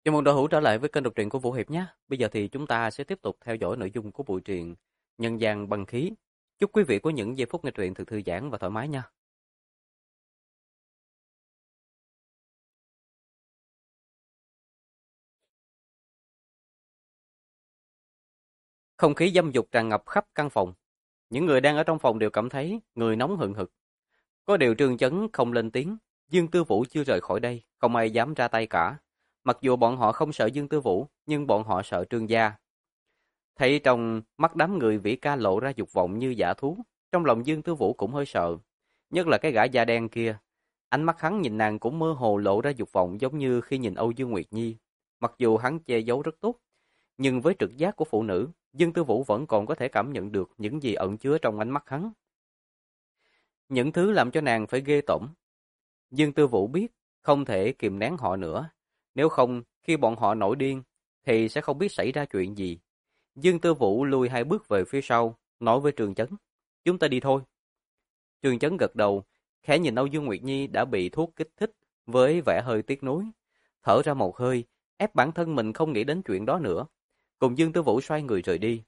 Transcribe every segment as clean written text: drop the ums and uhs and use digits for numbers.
Chào mừng đội hữu trở lại với kênh đọc truyện của Vũ Hiệp nhé. Bây giờ thì chúng ta sẽ tiếp tục theo dõi nội dung của buổi truyện Nhân gian băng khí. Chúc quý vị có những giây phút nghe truyện thật thư giãn và thoải mái nha. Không khí dâm dục tràn ngập khắp căn phòng. Những người đang ở trong phòng đều cảm thấy người nóng hừng hực. Có điều Trương Chấn không lên tiếng. Dương Tư Vũ chưa rời khỏi đây, không ai dám ra tay cả. Mặc dù bọn họ không sợ Dương Tư Vũ, nhưng bọn họ sợ Trương gia. Thấy trong mắt đám người Vĩ Ca lộ ra dục vọng như dã thú, trong lòng Dương Tư Vũ cũng hơi sợ. Nhất là cái gã da đen kia. Ánh mắt hắn nhìn nàng cũng mơ hồ lộ ra dục vọng giống như khi nhìn Âu Dương Nguyệt Nhi. Mặc dù hắn che giấu rất tốt, nhưng với trực giác của phụ nữ, Dương Tư Vũ vẫn còn có thể cảm nhận được những gì ẩn chứa trong ánh mắt hắn. Những thứ làm cho nàng phải ghê tởm. Dương Tư Vũ biết không thể kìm nén họ nữa. Nếu không, khi bọn họ nổi điên, thì sẽ không biết xảy ra chuyện gì. Dương Tư Vũ lùi 2 bước về phía sau, nói với Trường Chấn. Chúng ta đi thôi. Trường Chấn gật đầu, khẽ nhìn Âu Dương Nguyệt Nhi đã bị thuốc kích thích, với vẻ hơi tiếc nuối. Thở ra một hơi, ép bản thân mình không nghĩ đến chuyện đó nữa. Cùng Dương Tư Vũ xoay người rời đi.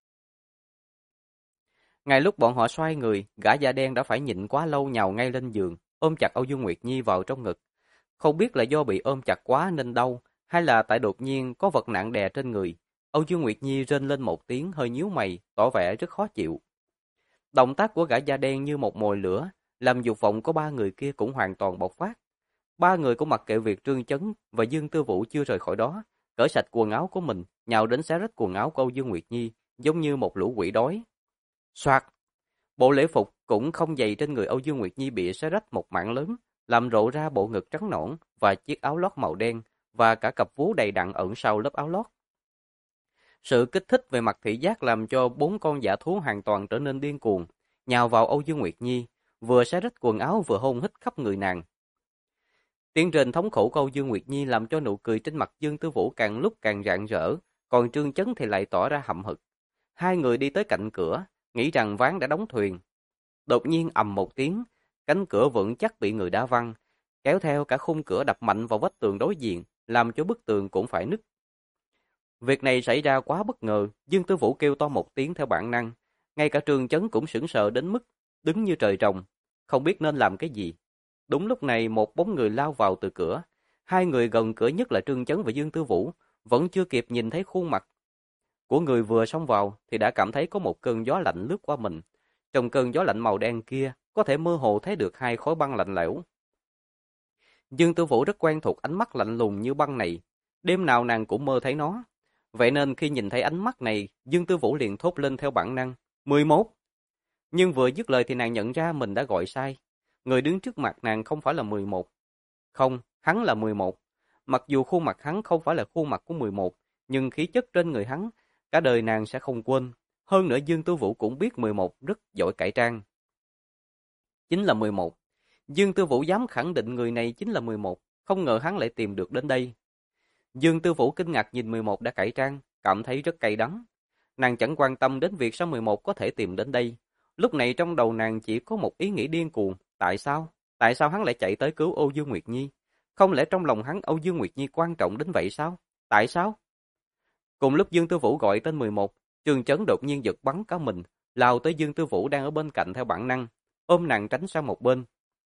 Ngay lúc bọn họ xoay người, gã da đen đã phải nhịn quá lâu nhào ngay lên giường, ôm chặt Âu Dương Nguyệt Nhi vào trong ngực. Không biết là do bị ôm chặt quá nên đau, hay là tại đột nhiên có vật nặng đè trên người. Âu Dương Nguyệt Nhi rên lên một tiếng hơi nhíu mày, tỏ vẻ rất khó chịu. Động tác của gã da đen như một mồi lửa, làm dục vọng của 3 người kia cũng hoàn toàn bộc phát. 3 người cũng mặc kệ việc Trương Chấn và Dương Tư Vũ chưa rời khỏi đó, cởi sạch quần áo của mình, nhào đến xé rách quần áo của Âu Dương Nguyệt Nhi, giống như một lũ quỷ đói. Soạt! Bộ lễ phục cũng không dày trên người Âu Dương Nguyệt Nhi bị xé rách một mảng lớn, làm lộ ra bộ ngực trắng nõn và chiếc áo lót màu đen và cả cặp vú đầy đặn ẩn sau lớp áo lót. Sự kích thích về mặt thị giác làm cho 4 con dã thú hoàn toàn trở nên điên cuồng, nhào vào Âu Dương Nguyệt Nhi, vừa xé rách quần áo vừa hôn hít khắp người nàng. Tiếng rên thống khổ của Âu Dương Nguyệt Nhi làm cho nụ cười trên mặt Dương Tư Vũ càng lúc càng rạng rỡ, còn Trương Chấn thì lại tỏ ra hậm hực. Hai người đi tới cạnh cửa, nghĩ rằng ván đã đóng thuyền. Đột nhiên ầm một tiếng, cánh cửa vững chắc bị người đá văng, kéo theo cả khung cửa đập mạnh vào vách tường đối diện, làm cho bức tường cũng phải nứt. Việc này xảy ra quá bất ngờ, Dương Tư Vũ kêu to một tiếng theo bản năng, ngay cả Trương Chấn cũng sững sờ đến mức đứng như trời trồng, không biết nên làm cái gì. Đúng lúc này một bóng người lao vào từ cửa, hai người gần cửa nhất là Trương Chấn và Dương Tư Vũ, vẫn chưa kịp nhìn thấy khuôn mặt của người vừa xông vào thì đã cảm thấy có một cơn gió lạnh lướt qua mình. Trong cơn gió lạnh màu đen kia, có thể mơ hồ thấy được 2 khối băng lạnh lẽo. Dương Tư Vũ rất quen thuộc ánh mắt lạnh lùng như băng này, đêm nào nàng cũng mơ thấy nó. Vậy nên khi nhìn thấy ánh mắt này, Dương Tư Vũ liền thốt lên theo bản năng, 11. Nhưng vừa dứt lời thì nàng nhận ra mình đã gọi sai. Người đứng trước mặt nàng không phải là 11. Không, hắn là 11. Mặc dù khuôn mặt hắn không phải là khuôn mặt của 11, nhưng khí chất trên người hắn, cả đời nàng sẽ không quên. Hơn nữa Dương Tư Vũ cũng biết 11 rất giỏi cải trang. Chính là 11. Dương Tư Vũ dám khẳng định người này chính là 11, không ngờ hắn lại tìm được đến đây. Dương Tư Vũ kinh ngạc nhìn 11 đã cải trang, cảm thấy rất cay đắng. Nàng chẳng quan tâm đến việc sao 11 có thể tìm đến đây. Lúc này trong đầu nàng chỉ có một ý nghĩ điên cuồng. Tại sao? Tại sao hắn lại chạy tới cứu Âu Dương Nguyệt Nhi? Không lẽ trong lòng hắn Âu Dương Nguyệt Nhi quan trọng đến vậy sao? Tại sao? Cùng lúc Dương Tư Vũ gọi tên 11, Trương Chấn đột nhiên giật bắn cả mình, lao tới Dương Tư Vũ đang ở bên cạnh theo bản năng, ôm nàng tránh sang một bên.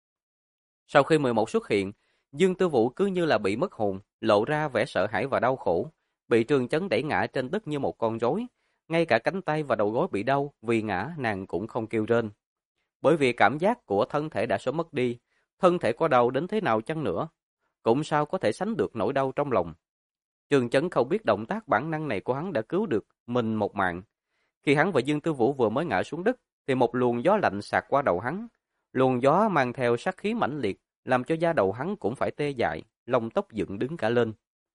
Sau khi 11 xuất hiện, Dương Tư Vũ cứ như là bị mất hồn, lộ ra vẻ sợ hãi và đau khổ, bị Trương Chấn đẩy ngã trên đất như một con rối, ngay cả cánh tay và đầu gối bị đau, vì ngã nàng cũng không kêu rên. Bởi vì cảm giác của thân thể đã sớm mất đi, thân thể có đau đến thế nào chăng nữa, cũng sao có thể sánh được nỗi đau trong lòng. Trương Chấn không biết động tác bản năng này của hắn đã cứu được mình một mạng. Khi hắn và Dương Tư Vũ vừa mới ngã xuống đất, thì một luồng gió lạnh sạc qua đầu hắn. Luồng gió mang theo sát khí mãnh liệt, làm cho da đầu hắn cũng phải tê dại, lông tóc dựng đứng cả lên.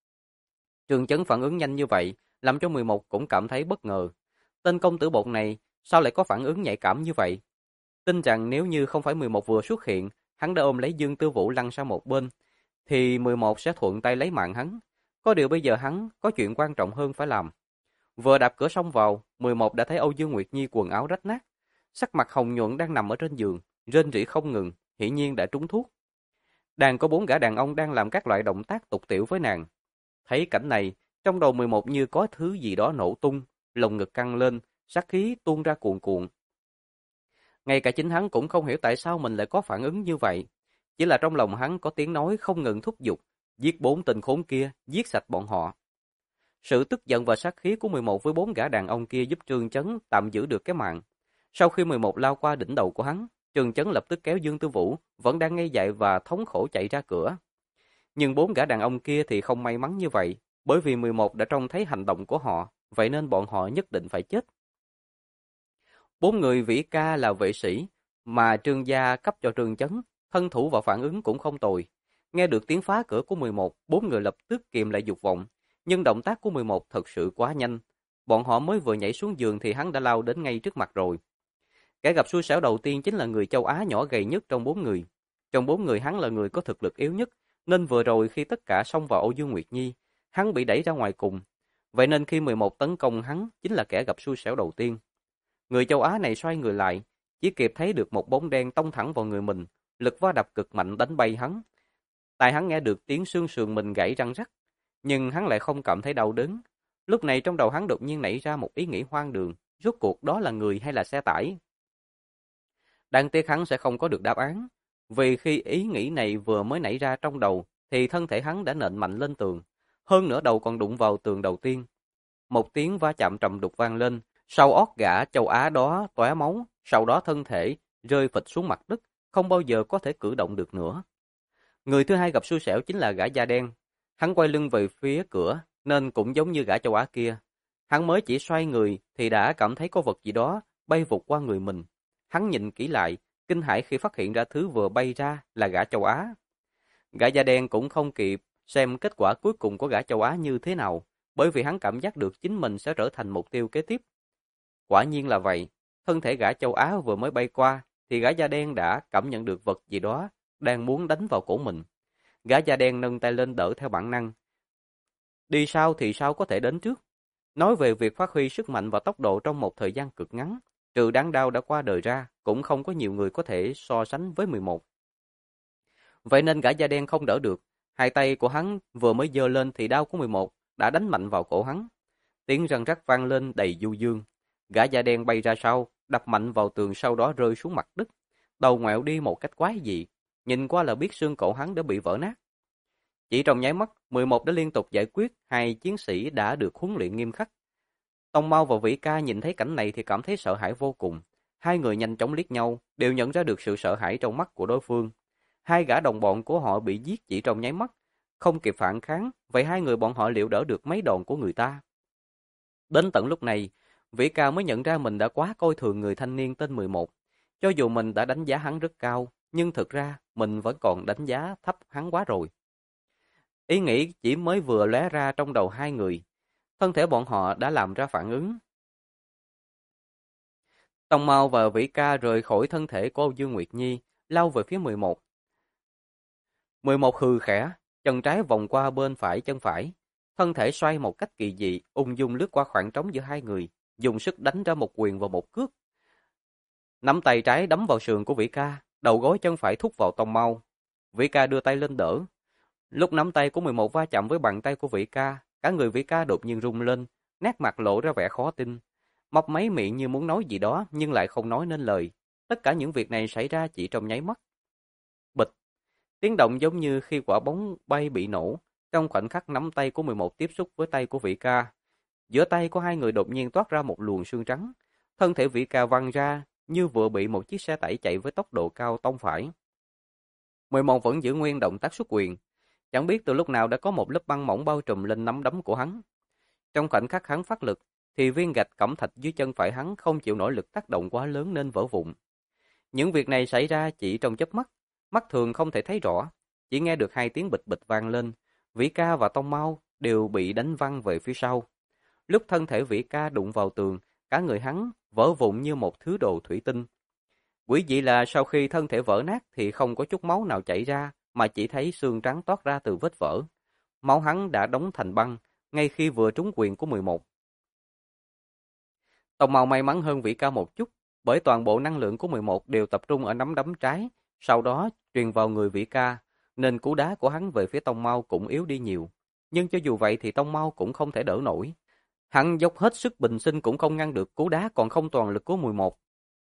Trương Chấn phản ứng nhanh như vậy, làm cho 11 cũng cảm thấy bất ngờ. Tên công tử bột này, sao lại có phản ứng nhạy cảm như vậy? Tin rằng nếu như không phải 11 vừa xuất hiện, hắn đã ôm lấy Dương Tư Vũ lăn sang một bên, thì 11 sẽ thuận tay lấy mạng hắn. Có điều bây giờ hắn có chuyện quan trọng hơn phải làm. Vừa đạp cửa xông vào, 11 đã thấy Âu Dương Nguyệt Nhi quần áo rách nát, sắc mặt hồng nhuận đang nằm ở trên giường, rên rỉ không ngừng, hiển nhiên đã trúng thuốc. Đàn có 4 gã đàn ông đang làm các loại động tác tục tiểu với nàng. Thấy cảnh này, trong đầu 11 như có thứ gì đó nổ tung, lồng ngực căng lên, sát khí tuôn ra cuồn cuộn. Ngay cả chính hắn cũng không hiểu tại sao mình lại có phản ứng như vậy. Chỉ là trong lòng hắn có tiếng nói không ngừng thúc giục, giết 4 tên khốn kia, giết sạch bọn họ. Sự tức giận và sát khí của 11 với 4 gã đàn ông kia giúp Trương Chấn tạm giữ được cái mạng. Sau khi 11 lao qua đỉnh đầu của hắn, Trương Chấn lập tức kéo Dương Tư Vũ, vẫn đang ngây dại và thống khổ chạy ra cửa. Nhưng 4 gã đàn ông kia thì không may mắn như vậy, bởi vì 11 đã trông thấy hành động của họ, vậy nên bọn họ nhất định phải chết. 4 người Vĩ Ca là vệ sĩ, mà Trương gia cấp cho Trương Chấn, thân thủ và phản ứng cũng không tồi. Nghe được tiếng phá cửa của 11, 4 người lập tức kìm lại dục vọng, nhưng động tác của 11 thật sự quá nhanh. Bọn họ mới vừa nhảy xuống giường thì hắn đã lao đến ngay trước mặt rồi. Kẻ gặp xui xẻo đầu tiên chính là người châu Á nhỏ gầy nhất trong 4 người. Trong 4 người hắn là người có thực lực yếu nhất, nên vừa rồi khi tất cả xông vào Âu Dương Nguyệt Nhi, hắn bị đẩy ra ngoài cùng. Vậy nên khi 11 tấn công hắn chính là kẻ gặp xui xẻo đầu tiên. Người châu Á này xoay người lại, chỉ kịp thấy được một bóng đen tông thẳng vào người mình, lực va đập cực mạnh đánh bay hắn. Tai hắn nghe được tiếng xương sườn mình gãy răng rắc, nhưng hắn lại không cảm thấy đau đớn. Lúc này trong đầu hắn đột nhiên nảy ra một ý nghĩ hoang đường, rốt cuộc đó là người hay là xe tải? Đáng tiếc hắn sẽ không có được đáp án, vì khi ý nghĩ này vừa mới nảy ra trong đầu, thì thân thể hắn đã nện mạnh lên tường, hơn nữa đầu còn đụng vào tường đầu tiên. Một tiếng va chạm trầm đục vang lên, sau ót gã châu Á đó tóe máu, sau đó thân thể rơi phịch xuống mặt đất, không bao giờ có thể cử động được nữa. Người thứ hai gặp xui xẻo chính là gã da đen. Hắn quay lưng về phía cửa, nên cũng giống như gã châu Á kia. Hắn mới chỉ xoay người thì đã cảm thấy có vật gì đó bay vụt qua người mình. Hắn nhìn kỹ lại, kinh hãi khi phát hiện ra thứ vừa bay ra là gã châu Á. Gã da đen cũng không kịp xem kết quả cuối cùng của gã châu Á như thế nào, bởi vì hắn cảm giác được chính mình sẽ trở thành mục tiêu kế tiếp. Quả nhiên là vậy, thân thể gã châu Á vừa mới bay qua, thì gã da đen đã cảm nhận được vật gì đó đang muốn đánh vào cổ mình. Gã da đen nâng tay lên đỡ theo bản năng. Đi sau thì sao có thể đến trước? Nói về việc phát huy sức mạnh và tốc độ trong một thời gian cực ngắn, trừ đáng đau đã qua đời ra, cũng không có nhiều người có thể so sánh với 11. Vậy nên gã da đen không đỡ được, hai tay của hắn vừa mới giơ lên thì đao của 11 đã đánh mạnh vào cổ hắn. Tiếng răng rắc vang lên đầy du dương. Gã da đen bay ra sau, đập mạnh vào tường, sau đó rơi xuống mặt đất. Đầu ngoẹo đi một cách quái dị, nhìn qua là biết xương cổ hắn đã bị vỡ nát. Chỉ trong nháy mắt, 11 đã liên tục giải quyết hai chiến sĩ đã được huấn luyện nghiêm khắc. Tông Mau và Vĩ Ca nhìn thấy cảnh này thì cảm thấy sợ hãi vô cùng. Hai người nhanh chóng liếc nhau, đều nhận ra được sự sợ hãi trong mắt của đối phương. Hai gã đồng bọn của họ bị giết chỉ trong nháy mắt, không kịp phản kháng, vậy hai người bọn họ liệu đỡ được mấy đòn của người ta? Đến tận lúc này, Vĩ Ca mới nhận ra mình đã quá coi thường người thanh niên tên 11. Cho dù mình đã đánh giá hắn rất cao, nhưng thực ra mình vẫn còn đánh giá thấp hắn quá rồi. Ý nghĩ chỉ mới vừa lóe ra trong đầu hai người, thân thể bọn họ đã làm ra phản ứng. Tông Mao và Vĩ Ca rời khỏi thân thể của Âu Dương Nguyệt Nhi, lao về phía 11. 11 hừ khẽ, chân trái vòng qua bên phải chân phải, thân thể xoay một cách kỳ dị, ung dung lướt qua khoảng trống giữa hai người, dùng sức đánh ra một quyền và một cước. Nắm tay trái đấm vào sườn của Vĩ Ca, đầu gối chân phải thúc vào Tông Mao. Vĩ Ca đưa tay lên đỡ. Lúc nắm tay của 11 va chạm với bàn tay của Vĩ Ca, cả người Vĩ Ca đột nhiên rung lên, nét mặt lộ ra vẻ khó tin. Mấp máy miệng như muốn nói gì đó nhưng lại không nói nên lời. Tất cả những việc này xảy ra chỉ trong nháy mắt. Bịch! Tiếng động giống như khi quả bóng bay bị nổ. Trong khoảnh khắc nắm tay của 11 tiếp xúc với tay của Vĩ Ca, giữa tay của hai người đột nhiên toát ra một luồng sương trắng. Thân thể Vĩ Ca văng ra như vừa bị một chiếc xe tải chạy với tốc độ cao tông phải. 11 vẫn giữ nguyên động tác xuất quyền. Chẳng biết từ lúc nào đã có một lớp băng mỏng bao trùm lên nắm đấm của hắn. Trong khoảnh khắc hắn phát lực, thì viên gạch cẩm thạch dưới chân phải hắn không chịu nổi lực tác động quá lớn nên vỡ vụn. Những việc này xảy ra chỉ trong chớp mắt, mắt thường không thể thấy rõ, chỉ nghe được hai tiếng bịch bịch vang lên. Vĩ Ca và Tông Mao đều bị đánh văng về phía sau. Lúc thân thể Vĩ Ca đụng vào tường, cả người hắn vỡ vụn như một thứ đồ thủy tinh. Quỷ dị là sau khi thân thể vỡ nát thì không có chút máu nào chảy ra, mà chỉ thấy xương trắng toát ra từ vết vỡ. Máu hắn đã đóng thành băng, ngay khi vừa trúng quyền của 11. Tông Mao may mắn hơn Vĩ Ca một chút, bởi toàn bộ năng lượng của 11 đều tập trung ở nắm đấm trái, sau đó truyền vào người Vĩ Ca, nên cú đá của hắn về phía Tông Mao cũng yếu đi nhiều. Nhưng cho dù vậy thì Tông Mau cũng không thể đỡ nổi. Hắn dốc hết sức bình sinh cũng không ngăn được cú đá còn không toàn lực của 11.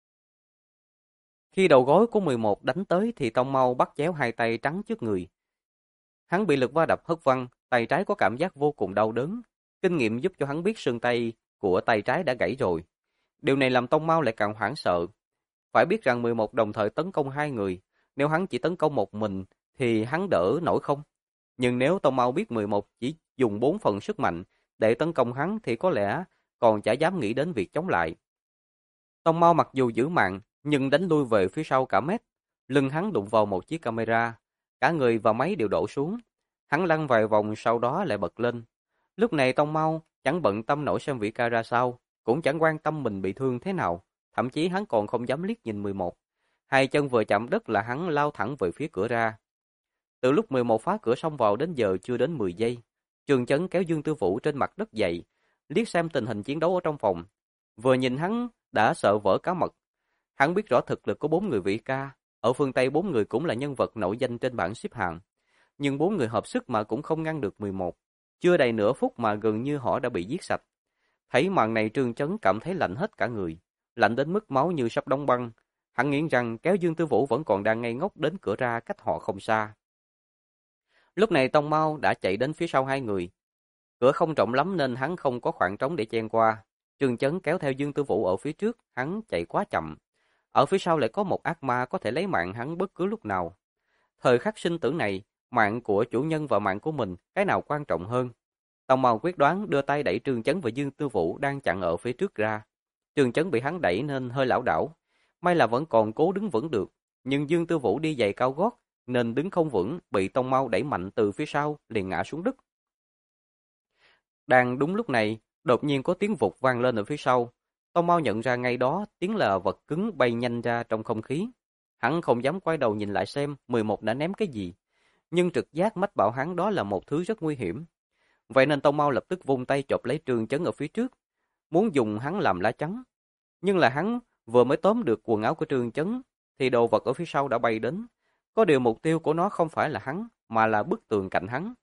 Khi đầu gối của 11 đánh tới thì Tông Mau bắt chéo hai tay trắng trước người. Hắn bị lực va đập hất văng, tay trái có cảm giác vô cùng đau đớn. Kinh nghiệm giúp cho hắn biết xương tay của tay trái đã gãy rồi. Điều này làm Tông Mau lại càng hoảng sợ. Phải biết rằng 11 đồng thời tấn công hai người. Nếu hắn chỉ tấn công một mình thì hắn đỡ nổi không? Nhưng nếu Tông Mau biết 11 chỉ dùng 4 phần sức mạnh để tấn công hắn thì có lẽ còn chả dám nghĩ đến việc chống lại. Tông Mau mặc dù giữ mạng nhưng đánh lui về phía sau cả mét. Lưng hắn đụng vào một chiếc camera. Cả người và máy đều đổ xuống. Hắn lăn vài vòng sau đó lại bật lên. Lúc này Tông Mau chẳng bận tâm nổi xem vị ca ra sao, cũng chẳng quan tâm mình bị thương thế nào. Thậm chí hắn còn không dám liếc nhìn 11. Hai chân vừa chạm đất là hắn lao thẳng về phía cửa ra. Từ lúc 11 phá cửa xông vào đến giờ chưa đến 10 giây. Trường Chấn kéo Dương Tư Vũ trên mặt đất dậy, liếc xem tình hình chiến đấu ở trong phòng. Vừa nhìn hắn đã sợ vỡ cá mật. Hắn biết rõ thực lực của 4 người vị ca. Ở phương Tây 4 người cũng là nhân vật nổi danh trên bảng xếp hạng. Nhưng 4 người hợp sức mà cũng không ngăn được 11. Chưa đầy nửa phút mà gần như họ đã bị giết sạch. Thấy màn này Trương Chấn cảm thấy lạnh hết cả người. Lạnh đến mức máu như sắp đóng băng. Hắn nghĩ rằng kéo Dương Tư Vũ vẫn còn đang ngây ngốc đến cửa ra cách họ không xa. Lúc này Tông Mau đã chạy đến phía sau hai người. Cửa không rộng lắm nên hắn không có khoảng trống để chen qua. Trương Chấn kéo theo Dương Tư Vũ ở phía trước, hắn chạy quá chậm. Ở phía sau lại có một ác ma có thể lấy mạng hắn bất cứ lúc nào. Thời khắc sinh tử này, mạng của chủ nhân và mạng của mình, cái nào quan trọng hơn? Tông Mau quyết đoán đưa tay đẩy Trương Chấn và Dương Tư Vũ đang chặn ở phía trước ra. Trương Chấn bị hắn đẩy nên hơi lảo đảo. May là vẫn còn cố đứng vững được. Nhưng Dương Tư Vũ đi giày cao gót nên đứng không vững, bị Tông Mau đẩy mạnh từ phía sau, liền ngã xuống đất. Đang đúng lúc này, đột nhiên có tiếng vụt vang lên ở phía sau. Tông Mau nhận ra ngay đó tiếng là vật cứng bay nhanh ra trong không khí. Hắn không dám quay đầu nhìn lại xem 11 đã ném cái gì. Nhưng trực giác mách bảo hắn đó là một thứ rất nguy hiểm. Vậy nên Tông Mau lập tức vung tay chộp lấy Trương Chấn ở phía trước, muốn dùng hắn làm lá chắn. Nhưng là hắn vừa mới tóm được quần áo của Trương Chấn, thì đồ vật ở phía sau đã bay đến. Có điều mục tiêu của nó không phải là hắn, mà là bức tường cạnh hắn.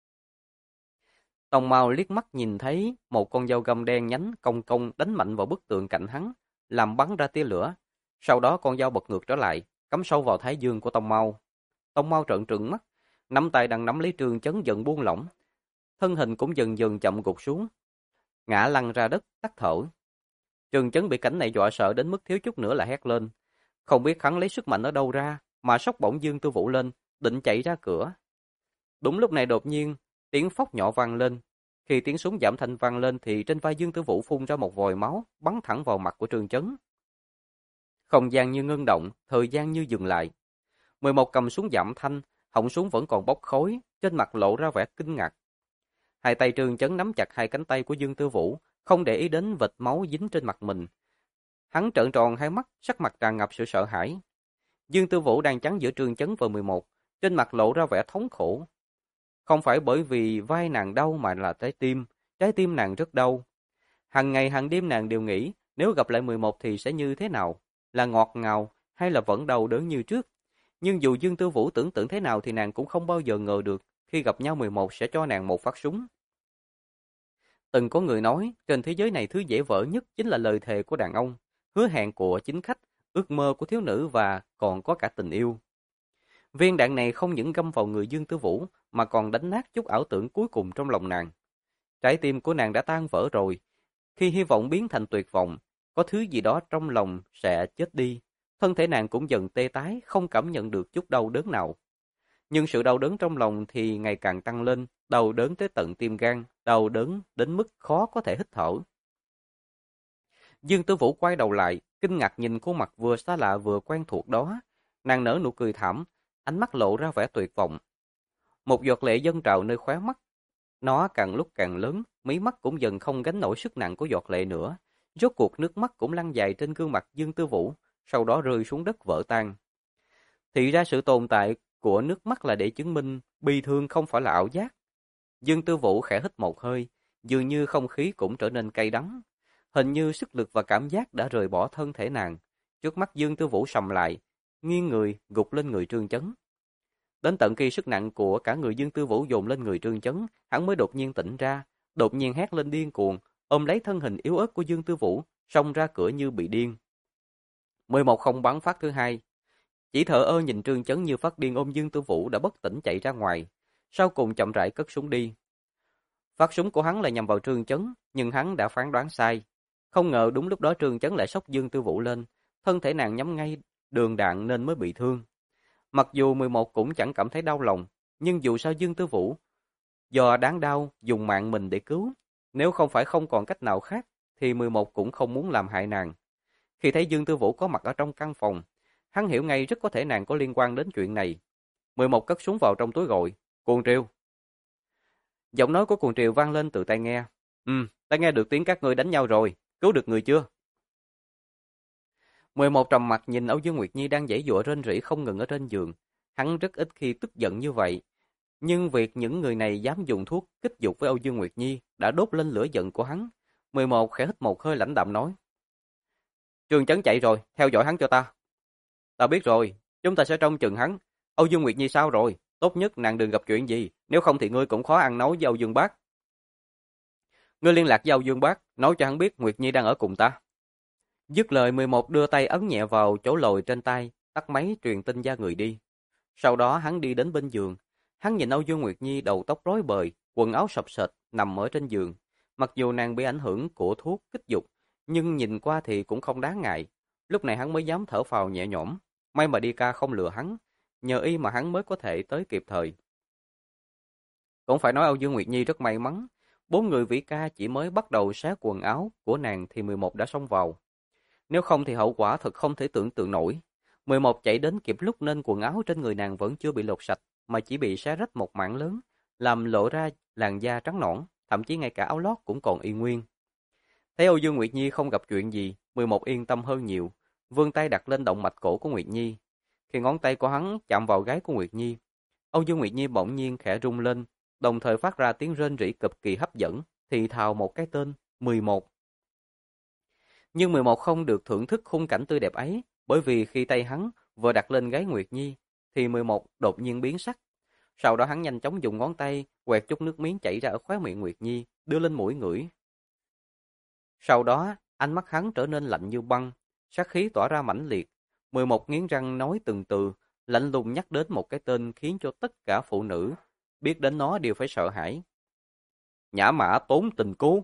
Tông Mau liếc mắt nhìn thấy một con dao găm đen nhánh cong cong đánh mạnh vào bức tường cạnh hắn, làm bắn ra tia lửa. Sau đó con dao bật ngược trở lại, cắm sâu vào thái dương của Tông Mau. Tông Mau trợn trừng mắt, nắm tay đang nắm lấy Trương Chấn dần buông lỏng, thân hình cũng dần dần chậm gục xuống, ngã lăn ra đất, tắt thở. Trương Chấn bị cảnh này dọa sợ đến mức thiếu chút nữa là hét lên, không biết hắn lấy sức mạnh ở đâu ra, mà sốc bổng Dương Tư Vũ lên, định chạy ra cửa. Đúng lúc này đột nhiên, tiếng phốc nhỏ vang lên. Khi tiếng súng giảm thanh vang lên thì trên vai Dương Tư Vũ phun ra một vòi máu, bắn thẳng vào mặt của Trương Chấn. Không gian như ngưng động, thời gian như dừng lại. 11 cầm súng giảm thanh, họng súng vẫn còn bốc khói, trên mặt lộ ra vẻ kinh ngạc. Hai tay Trương Chấn nắm chặt hai cánh tay của Dương Tư Vũ, không để ý đến vệt máu dính trên mặt mình. Hắn trợn tròn hai mắt, sắc mặt tràn ngập sự sợ hãi. Dương Tư Vũ đang chắn giữa Trương Chấn và 11, trên mặt lộ ra vẻ thống khổ. Không phải bởi vì vai nàng đau mà là trái tim nàng rất đau. Hằng ngày hàng đêm nàng đều nghĩ nếu gặp lại 11 thì sẽ như thế nào, là ngọt ngào hay là vẫn đau đớn như trước. Nhưng dù Dương Tư Vũ tưởng tượng thế nào thì nàng cũng không bao giờ ngờ được khi gặp nhau 11 sẽ cho nàng một phát súng. Từng có người nói trên thế giới này thứ dễ vỡ nhất chính là lời thề của đàn ông, hứa hẹn của chính khách, ước mơ của thiếu nữ và còn có cả tình yêu. Viên đạn này không những găm vào người Dương Tư Vũ mà còn đánh nát chút ảo tưởng cuối cùng trong lòng nàng. Trái tim của nàng đã tan vỡ rồi. Khi hy vọng biến thành tuyệt vọng, có thứ gì đó trong lòng sẽ chết đi. Thân thể nàng cũng dần tê tái, không cảm nhận được chút đau đớn nào. Nhưng sự đau đớn trong lòng thì ngày càng tăng lên, đau đớn tới tận tim gan, đau đớn đến mức khó có thể hít thở. Dương Tư Vũ quay đầu lại, kinh ngạc nhìn khuôn mặt vừa xa lạ vừa quen thuộc đó. Nàng nở nụ cười thảm, ánh mắt lộ ra vẻ tuyệt vọng. Một giọt lệ dâng trào nơi khóe mắt. Nó càng lúc càng lớn, mí mắt cũng dần không gánh nổi sức nặng của giọt lệ nữa. Rốt cuộc nước mắt cũng lăn dài trên gương mặt Dương Tư Vũ, sau đó rơi xuống đất vỡ tan. Thì ra sự tồn tại của nước mắt là để chứng minh bi thương không phải là ảo giác. Dương Tư Vũ khẽ hít một hơi, dường như không khí cũng trở nên cay đắng. Hình như sức lực và cảm giác đã rời bỏ thân thể nàng. Trước mắt Dương Tư Vũ sầm lại, nghiêng người gục lên người Trương Chấn. Đến tận khi sức nặng của cả người Dương Tư Vũ dồn lên người Trương Chấn, hắn mới đột nhiên tỉnh ra, đột nhiên hét lên điên cuồng, ôm lấy thân hình yếu ớt của Dương Tư Vũ, xông ra cửa như bị điên. 11 không bắn phát thứ hai, chỉ thờ ơ nhìn Trương Chấn như phát điên ôm Dương Tư Vũ đã bất tỉnh chạy ra ngoài, sau cùng chậm rãi cất súng đi. Phát súng của hắn là nhằm vào Trương Chấn, nhưng hắn đã phán đoán sai. Không ngờ đúng lúc đó Trương Chấn lại xốc Dương Tư Vũ lên, thân thể nàng nhắm ngay đường đạn nên mới bị thương. Mặc dù 11 cũng chẳng cảm thấy đau lòng, nhưng dù sao Dương Tư Vũ do đáng đau dùng mạng mình để cứu, nếu không phải không còn cách nào khác thì 11 cũng không muốn làm hại nàng. Khi thấy Dương Tư Vũ có mặt ở trong căn phòng, hắn hiểu ngay rất có thể nàng có liên quan đến chuyện này. 11 cất súng vào trong túi gọi, Cuồng Triều. Giọng nói của Cuồng Triều vang lên từ tai nghe. Ta nghe được tiếng các ngươi đánh nhau rồi, cứu được người chưa? 11 trầm mặt nhìn Âu Dương Nguyệt Nhi đang giãy giụa rên rỉ không ngừng ở trên giường. Hắn rất ít khi tức giận như vậy, nhưng việc những người này dám dùng thuốc kích dục với Âu Dương Nguyệt Nhi đã đốt lên lửa giận của hắn. 11 khẽ hít một hơi lãnh đạm nói. Trương Chấn chạy rồi, theo dõi hắn cho ta. Ta biết rồi, chúng ta sẽ trông chừng hắn. Âu Dương Nguyệt Nhi sao rồi? Tốt nhất nàng đừng gặp chuyện gì, nếu không thì ngươi cũng khó ăn nói với Âu Dương Bác. Ngươi liên lạc với Âu Dương Bác, nói cho hắn biết Nguyệt Nhi đang ở cùng ta. Dứt lời 11 đưa tay ấn nhẹ vào chỗ lồi trên tay, tắt máy truyền tin ra người đi. Sau đó hắn đi đến bên giường. Hắn nhìn Âu Dương Nguyệt Nhi đầu tóc rối bời, quần áo sọc sệt, nằm ở trên giường. Mặc dù nàng bị ảnh hưởng của thuốc kích dục, nhưng nhìn qua thì cũng không đáng ngại. Lúc này hắn mới dám thở phào nhẹ nhõm. May mà Đi Ca không lừa hắn, nhờ y mà hắn mới có thể tới kịp thời. Cũng phải nói Âu Dương Nguyệt Nhi rất may mắn. 4 người Vĩ Ca chỉ mới bắt đầu xé quần áo của nàng thì 11 đã xông vào. Nếu không thì hậu quả thật không thể tưởng tượng nổi. 11 chạy đến kịp lúc nên quần áo trên người nàng vẫn chưa bị lột sạch, mà chỉ bị xé rách một mảng lớn, làm lộ ra làn da trắng nõn, thậm chí ngay cả áo lót cũng còn y nguyên. Thấy Âu Dương Nguyệt Nhi không gặp chuyện gì, 11 yên tâm hơn nhiều, vươn tay đặt lên động mạch cổ của Nguyệt Nhi. Khi ngón tay của hắn chạm vào gáy của Nguyệt Nhi, Âu Dương Nguyệt Nhi bỗng nhiên khẽ rung lên, đồng thời phát ra tiếng rên rỉ cực kỳ hấp dẫn, thì thào một cái tên, 11. Nhưng 11 không được thưởng thức khung cảnh tươi đẹp ấy, bởi vì khi tay hắn vừa đặt lên gáy Nguyệt Nhi, thì 11 đột nhiên biến sắc. Sau đó hắn nhanh chóng dùng ngón tay quẹt chút nước miếng chảy ra ở khóe miệng Nguyệt Nhi, đưa lên mũi ngửi. Sau đó, ánh mắt hắn trở nên lạnh như băng, sát khí tỏa ra mãnh liệt. 11 nghiến răng nói từng từ, lạnh lùng nhắc đến một cái tên khiến cho tất cả phụ nữ biết đến nó đều phải sợ hãi. Nhã Mã Tốn Tình Cô.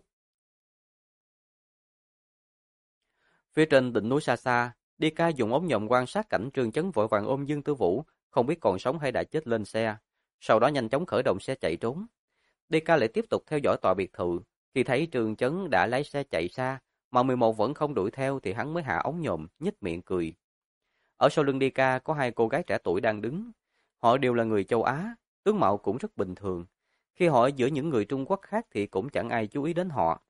Phía trên đỉnh núi xa xa, Đi Ca dùng ống nhòm quan sát cảnh Trương Chấn vội vàng ôm Dương Tư Vũ, không biết còn sống hay đã chết lên xe. Sau đó nhanh chóng khởi động xe chạy trốn. Đi Ca lại tiếp tục theo dõi tòa biệt thự. Khi thấy Trương Chấn đã lái xe chạy xa, mà 11 vẫn không đuổi theo thì hắn mới hạ ống nhòm, nhếch miệng cười. Ở sau lưng Đi Ca có 2 cô gái trẻ tuổi đang đứng. Họ đều là người châu Á, tướng mạo cũng rất bình thường. Khi họ ở giữa những người Trung Quốc khác thì cũng chẳng ai chú ý đến họ.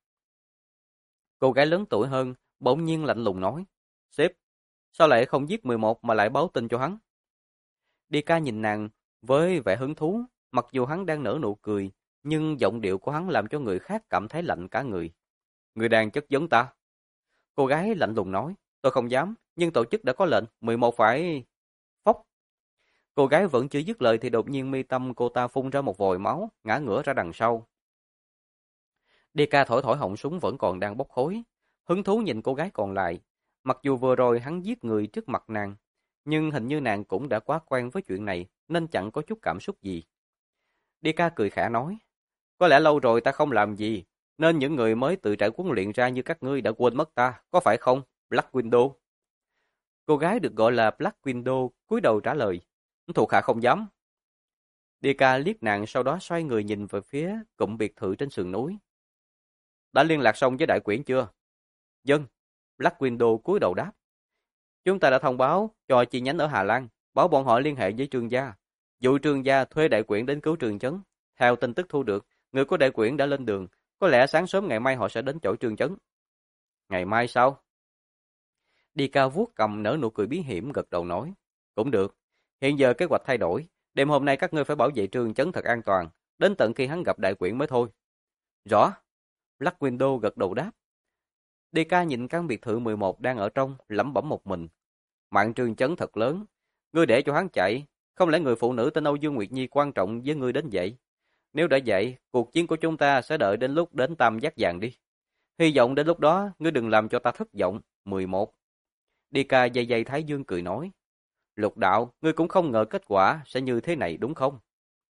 Cô gái lớn tuổi hơn bỗng nhiên lạnh lùng nói, sếp, sao lại không giết 11 mà lại báo tin cho hắn? Đi Ca nhìn nàng với vẻ hứng thú, mặc dù hắn đang nở nụ cười, nhưng giọng điệu của hắn làm cho người khác cảm thấy lạnh cả người. Người đang chất vấn ta. Cô gái lạnh lùng nói, tôi không dám, nhưng tổ chức đã có lệnh, 11 phải... Phốc. Cô gái vẫn chưa dứt lời thì đột nhiên mi tâm cô ta phun ra một vòi máu, ngã ngửa ra đằng sau. Đi Ca thổi thổi họng súng vẫn còn đang bốc khói, hứng thú nhìn cô gái còn lại. Mặc dù vừa rồi hắn giết người trước mặt nàng, nhưng hình như nàng cũng đã quá quen với chuyện này, nên chẳng có chút cảm xúc gì. Đi Ca cười khả nói, có lẽ lâu rồi ta không làm gì, nên những người mới từ trại huấn luyện ra như các ngươi đã quên mất ta, có phải không, Black Widow? Cô gái được gọi là Black Widow cúi đầu trả lời, thuộc hạ không dám. Đi Ca liếc nàng sau đó xoay người nhìn về phía cụm biệt thự trên sườn núi. Đã liên lạc xong với đại quyển chưa? Dân. Black Widow cúi đầu đáp. Chúng ta đã thông báo cho chi nhánh ở Hà Lan, bảo bọn họ liên hệ với Trương gia. Dụ Trương gia thuê đại quyển đến cứu Trương Chấn. Theo tin tức thu được, người của đại quyển đã lên đường. Có lẽ sáng sớm ngày mai họ sẽ đến chỗ Trương Chấn. Ngày mai sao? Đi Ca vuốt cầm nở nụ cười bí hiểm gật đầu nói. Cũng được. Hiện giờ kế hoạch thay đổi. Đêm hôm nay các ngươi phải bảo vệ Trương Chấn thật an toàn. Đến tận khi hắn gặp đại quyển mới thôi. Rõ. Black Widow gật đầu đáp. Đi Ca nhìn căn biệt thự 11 đang ở trong, lẩm bẩm một mình. Mạng Trương Chấn thật lớn. Ngươi để cho hắn chạy, Không lẽ người phụ nữ tên Âu Dương Nguyệt Nhi quan trọng với ngươi đến vậy? Nếu đã vậy, cuộc chiến của chúng ta sẽ đợi đến lúc đến tam giác vàng đi. Hy vọng đến lúc đó, ngươi đừng làm cho ta thất vọng. 11. Đi ca dây dây Thái Dương cười nói. Lục đạo, ngươi cũng không ngờ kết quả sẽ như thế này đúng không?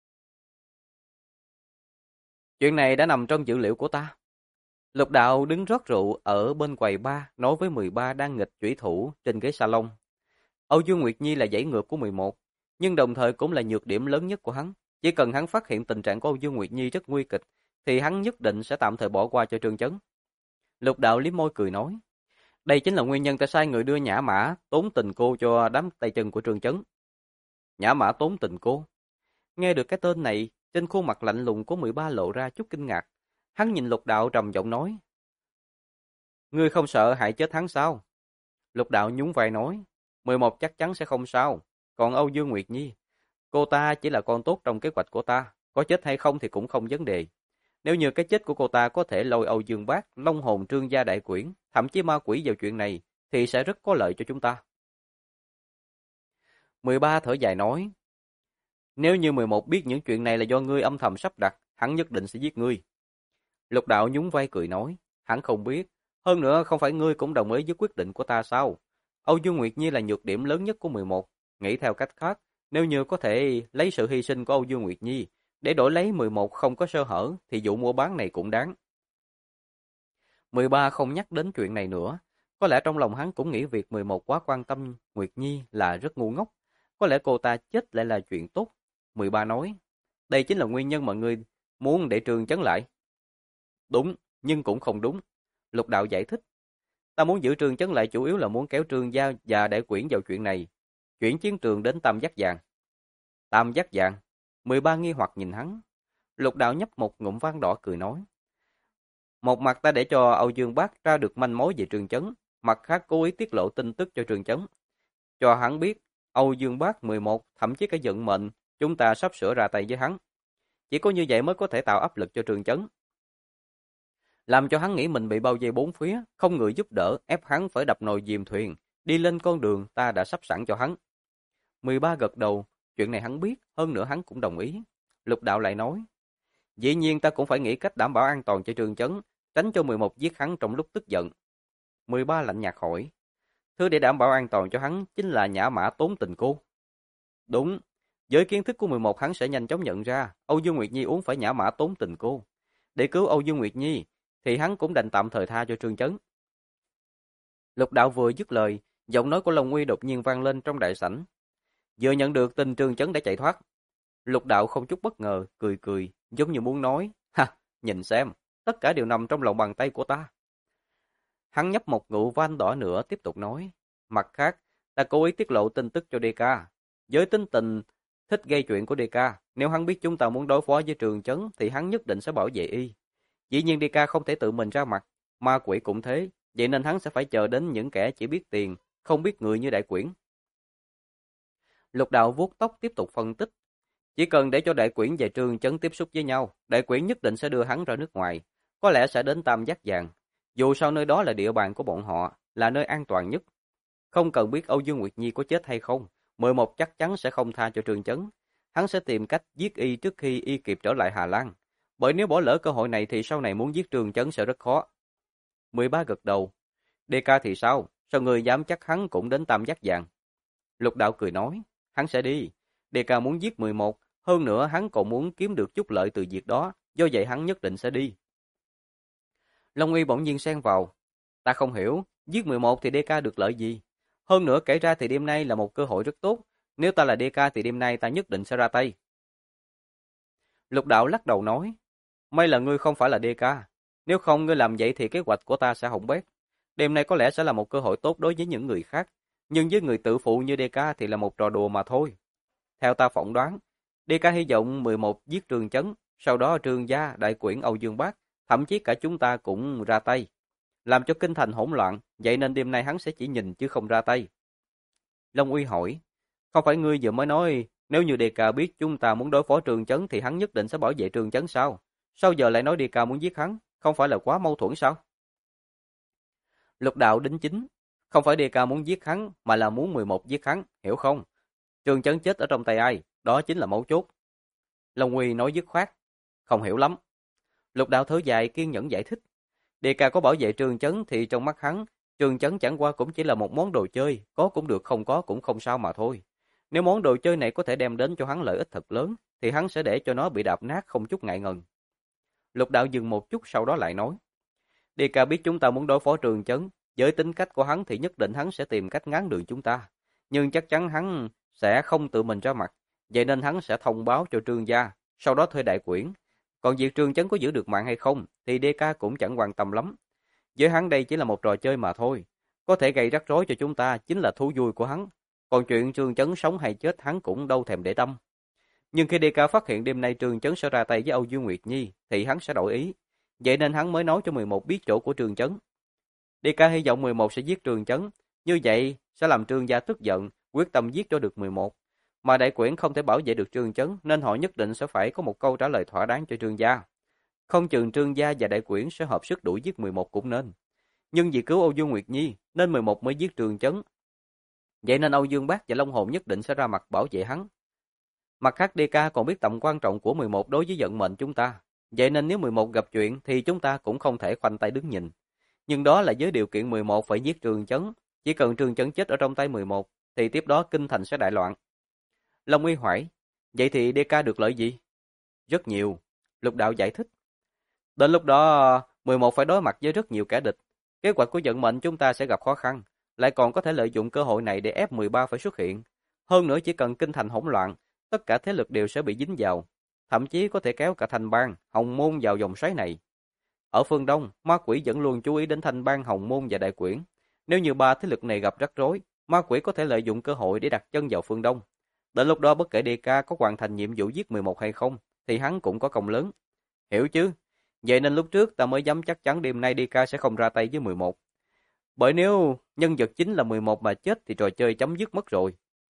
Chuyện này đã nằm trong dữ liệu của ta. Lục đạo đứng rót rượu ở bên quầy bar, nói với 13 đang nghịch chủy thủ trên ghế salon. Âu Dương Nguyệt Nhi là dãy ngược của 11, nhưng đồng thời cũng là nhược điểm lớn nhất của hắn. Chỉ cần hắn phát hiện tình trạng của Âu Dương Nguyệt Nhi rất nguy kịch, thì hắn nhất định sẽ tạm thời bỏ qua cho Trương Chấn. Lục đạo liếm môi cười nói, đây chính là nguyên nhân tại sai người đưa Nhã Mã tốn tình cô cho đám tay chân của Trương Chấn. Nhã Mã tốn tình cô. Nghe được cái tên này, trên khuôn mặt lạnh lùng của 13 lộ ra chút kinh ngạc. Hắn nhìn Lục đạo trầm giọng nói, ngươi không sợ hại chết hắn sao? Lục đạo nhún vai nói, 11 chắc chắn sẽ không sao. Còn Âu Dương Nguyệt Nhi, cô ta chỉ là con tốt trong kế hoạch của ta. Có chết hay không thì cũng không vấn đề. Nếu như cái chết của cô ta có thể lôi Âu Dương Bác, Long Hồn Trương Gia Đại Quyển, thậm chí ma quỷ vào chuyện này, thì sẽ rất có lợi cho chúng ta. 13 thở dài nói, nếu như 11 biết những chuyện này là do ngươi âm thầm sắp đặt, hắn nhất định sẽ giết ngươi. Lục đạo nhún vai cười nói, hắn không biết. Hơn nữa không phải ngươi cũng đồng ý với quyết định của ta sao? Âu Dương Nguyệt Nhi là nhược điểm lớn nhất của 11. Nghĩ theo cách khác, nếu như có thể lấy sự hy sinh của Âu Dương Nguyệt Nhi để đổi lấy 11 không có sơ hở, thì vụ mua bán này cũng đáng. 13 không nhắc đến chuyện này nữa. Có lẽ trong lòng hắn cũng nghĩ việc 11 quá quan tâm Nguyệt Nhi là rất ngu ngốc. Có lẽ cô ta chết lại là chuyện tốt. 13 nói, đây chính là nguyên nhân mà ngươi muốn để Trương Chấn lại. Đúng, nhưng cũng không đúng. Lục đạo giải thích. Ta muốn giữ Trương Chấn lại chủ yếu là muốn kéo Trương Gia và Đại Quyển vào chuyện này. Chuyển chiến trường đến Tam Giác Vàng. Tam Giác Vàng. 13 nghi hoặc nhìn hắn. Lục đạo nhấp một ngụm vang đỏ cười nói. Một mặt ta để cho Âu Dương Bác ra được manh mối về Trương Chấn. Mặt khác cố ý tiết lộ tin tức cho Trương Chấn. Cho hắn biết Âu Dương Bác 11, thậm chí cả vận mệnh, chúng ta sắp sửa ra tay với hắn. Chỉ có như vậy mới có thể tạo áp lực cho Trương Chấn. Làm cho hắn nghĩ mình bị bao vây bốn phía, không người giúp đỡ, ép hắn phải đập nồi dìm thuyền, đi lên con đường ta đã sắp sẵn cho hắn. 13 gật đầu, chuyện này hắn biết, hơn nữa hắn cũng đồng ý. Lục đạo lại nói, dĩ nhiên ta cũng phải nghĩ cách đảm bảo an toàn cho Trương Chấn, tránh cho 11 giết hắn trong lúc tức giận. 13 lạnh nhạt hỏi, thứ để đảm bảo an toàn cho hắn chính là Nhã Mã tốn tình cô. Đúng, với kiến thức của 11 hắn sẽ nhanh chóng nhận ra, Âu Dương Nguyệt Nhi uống phải Nhã Mã tốn tình cô. Để cứu Âu Dương Nguyệt Nhi, thì hắn cũng đành tạm thời tha cho Trương Chấn. Lục đạo vừa dứt lời, giọng nói của Long Uy đột nhiên vang lên trong đại sảnh. Vừa nhận được tin Trương Chấn đã chạy thoát. Lục đạo không chút bất ngờ, cười cười, giống như muốn nói, ha, nhìn xem, tất cả đều nằm trong lòng bàn tay của ta. Hắn nhấp một ngụm van đỏ nữa tiếp tục nói, mặt khác, ta cố ý tiết lộ tin tức cho DK. Với tính tình thích gây chuyện của DK, nếu hắn biết chúng ta muốn đối phó với Trương Chấn thì hắn nhất định sẽ bảo vệ y. Dĩ nhiên DK không thể tự mình ra mặt, ma quỷ cũng thế, vậy nên hắn sẽ phải chờ đến những kẻ chỉ biết tiền, không biết người như Đại Quyển. Lục đạo vuốt tóc tiếp tục phân tích. Chỉ cần để cho Đại Quyển và Trương Chấn tiếp xúc với nhau, Đại Quyển nhất định sẽ đưa hắn ra nước ngoài, có lẽ sẽ đến Tam Giác Vàng. Dù sao nơi đó là địa bàn của bọn họ, là nơi an toàn nhất. Không cần biết Âu Dương Nguyệt Nhi có chết hay không, 11 chắc chắn sẽ không tha cho Trương Chấn. Hắn sẽ tìm cách giết y trước khi y kịp trở lại Hà Lan. Bởi nếu bỏ lỡ cơ hội này thì sau này muốn giết Trương Chấn sẽ rất khó. 13 gật đầu. DK thì sao? Sao người dám chắc hắn cũng đến Tam Giác Vàng? Lục đạo cười nói, hắn sẽ đi. DK muốn giết 11, hơn nữa hắn còn muốn kiếm được chút lợi từ việc đó, do vậy hắn nhất định sẽ đi. Long Uy bỗng nhiên xen vào. Ta không hiểu, giết 11 thì DK được lợi gì? Hơn nữa kể ra thì đêm nay là một cơ hội rất tốt. Nếu ta là DK thì đêm nay ta nhất định sẽ ra tay. Lục đạo lắc đầu nói, may là ngươi không phải là DK. Nếu không ngươi làm vậy thì kế hoạch của ta sẽ hỏng bét. Đêm nay có lẽ sẽ là một cơ hội tốt đối với những người khác. Nhưng với người tự phụ như DK thì là một trò đùa mà thôi. Theo ta phỏng đoán, DK hy vọng 11 giết Trương Chấn, sau đó Trương Gia, Đại Quyển, Âu Dương Bác, thậm chí cả chúng ta cũng ra tay. Làm cho kinh thành hỗn loạn, vậy nên đêm nay hắn sẽ chỉ nhìn chứ không ra tay. Long Uy hỏi, không phải ngươi vừa mới nói nếu như DK biết chúng ta muốn đối phó Trương Chấn thì hắn nhất định sẽ bảo vệ Trương Chấn sao? Sao giờ lại nói DK muốn giết hắn? Không phải là quá mâu thuẫn sao? Lục đạo đính chính, không phải DK muốn giết hắn mà là muốn 11 giết hắn, hiểu không? Trương Chấn chết ở trong tay ai, đó chính là mấu chốt. Long Uy nói dứt khoát. Không hiểu lắm. Lục Đạo thở dài kiên nhẫn giải thích. Địa ca có bảo vệ Trương Chấn thì trong mắt hắn, Trương Chấn chẳng qua cũng chỉ là một món đồ chơi, có cũng được không có cũng không sao mà thôi. Nếu món đồ chơi này có thể đem đến cho hắn lợi ích thật lớn, thì hắn sẽ để cho nó bị đạp nát không chút ngại ngần. Lục Đạo dừng một chút sau đó lại nói. Địa ca biết chúng ta muốn đối phó Trương Chấn, với tính cách của hắn thì nhất định hắn sẽ tìm cách ngáng đường chúng ta. Nhưng chắc chắn hắn sẽ không tự mình ra mặt, vậy nên hắn sẽ thông báo cho Trương gia, sau đó thuê đại quyển. Còn việc Trương Chấn có giữ được mạng hay không thì DK cũng chẳng quan tâm lắm. Với hắn đây chỉ là một trò chơi mà thôi. Có thể gây rắc rối cho chúng ta chính là thú vui của hắn. Còn chuyện Trương Chấn sống hay chết hắn cũng đâu thèm để tâm. Nhưng khi DK phát hiện đêm nay Trương Chấn sẽ ra tay với Âu Dương Nguyệt Nhi thì hắn sẽ đổi ý. Vậy nên hắn mới nói cho 11 biết chỗ của Trương Chấn. DK hy vọng 11 sẽ giết Trương Chấn. Như vậy sẽ làm Trương gia tức giận, quyết tâm giết cho được 11. Mà đại quyển không thể bảo vệ được Trương Chấn nên họ nhất định sẽ phải có một câu trả lời thỏa đáng cho Trương gia. Không chừng Trương gia và đại quyển sẽ hợp sức đuổi giết 11 cũng nên. Nhưng vì cứu Âu Dương Nguyệt Nhi nên 11 mới giết Trương Chấn. Vậy nên Âu Dương Bác và Long Hồn nhất định sẽ ra mặt bảo vệ hắn. Mặt khác DK còn biết tầm quan trọng của 11 đối với vận mệnh chúng ta. Vậy nên nếu 11 gặp chuyện thì chúng ta cũng không thể khoanh tay đứng nhìn. Nhưng đó là với điều kiện 11 phải giết Trương Chấn. Chỉ cần Trương Chấn chết ở trong tay 11 thì tiếp đó kinh thành sẽ đại loạn. Long Uy hỏi, vậy thì DK được lợi gì? Rất nhiều. Lục Đạo giải thích. Đến lúc đó 11 phải đối mặt với rất nhiều kẻ địch. Kế hoạch của vận mệnh chúng ta sẽ gặp khó khăn. Lại còn có thể lợi dụng cơ hội này để ép 13 phải xuất hiện. Hơn nữa chỉ cần kinh thành hỗn loạn, tất cả thế lực đều sẽ bị dính vào. Thậm chí có thể kéo cả Thanh Bang, Hồng Môn vào vòng xoáy này. Ở phương Đông, ma quỷ vẫn luôn chú ý đến Thanh Bang, Hồng Môn và Đại Quyển. Nếu như ba thế lực này gặp rắc rối, ma quỷ có thể lợi dụng cơ hội để đặt chân vào phương Đông. Đến lúc đó bất kể DK có hoàn thành nhiệm vụ giết 11 hay không, thì hắn cũng có công lớn. Hiểu chứ? Vậy nên lúc trước ta mới dám chắc chắn đêm nay DK sẽ không ra tay với 11. Bởi nếu nhân vật chính là 11 mà chết thì trò chơi chấm dứt mất rồi.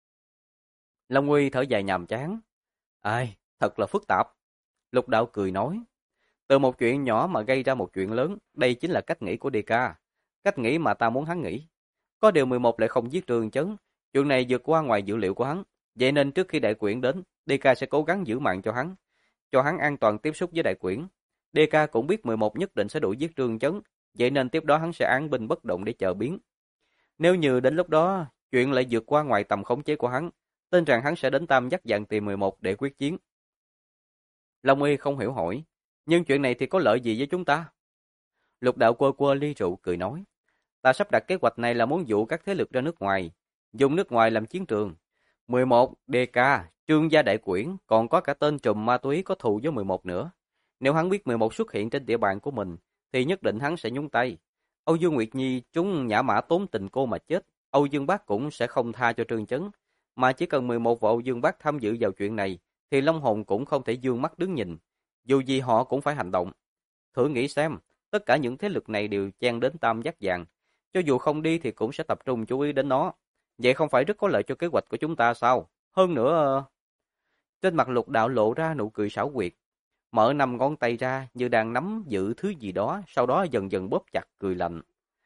Long Uy thở dài nhàm chán. Ai, thật là phức tạp. Lục Đạo cười nói. Từ một chuyện nhỏ mà gây ra một chuyện lớn, đây chính là cách nghĩ của DK. Cách nghĩ mà ta muốn hắn nghĩ. Có điều 11 lại không giết Trương Chấn. Chuyện này vượt qua ngoài dữ liệu của hắn. Vậy nên trước khi đại quyển đến, DK sẽ cố gắng giữ mạng cho hắn an toàn tiếp xúc với đại quyển. DK cũng biết 11 nhất định sẽ đuổi giết Trương Chấn, vậy nên tiếp đó hắn sẽ án binh bất động để chờ biến. Nếu như đến lúc đó, chuyện lại vượt qua ngoài tầm khống chế của hắn, tin rằng hắn sẽ đến Tam Giác Dặn tìm 11 để quyết chiến. Long Uy không hiểu hỏi, nhưng chuyện này thì có lợi gì với chúng ta? Lục Đạo quơ quơ ly rượu cười nói, ta sắp đặt kế hoạch này là muốn dụ các thế lực ra nước ngoài, dùng nước ngoài làm chiến trường. 11, DK, Trương gia đại quyển, còn có cả tên trùm ma túy có thù với 11 nữa. Nếu hắn biết 11 xuất hiện trên địa bàn của mình, thì nhất định hắn sẽ nhúng tay. Âu Dương Nguyệt Nhi chúng nhã mã tốn tình cô mà chết, Âu Dương Bác cũng sẽ không tha cho Trương Chấn. Mà chỉ cần 11 và Âu Dương Bác tham dự vào chuyện này, thì Long Hồn cũng không thể dương mắt đứng nhìn. Dù gì họ cũng phải hành động. Thử nghĩ xem, tất cả những thế lực này đều chen đến Tam Giác Vàng. Cho dù không đi thì cũng sẽ tập trung chú ý đến nó. Vậy không phải rất có lợi cho kế hoạch của chúng ta sao? Hơn nữa... Trên mặt Lục Đạo lộ ra nụ cười xảo quyệt. Mở 5 ngón tay ra như đang nắm giữ thứ gì đó, sau đó dần dần bóp chặt cười lạnh.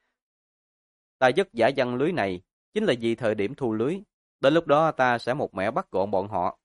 Ta dứt giả văn lưới này, chính là vì thời điểm thu lưới. Đến lúc đó ta sẽ một mẻ bắt gọn bọn họ.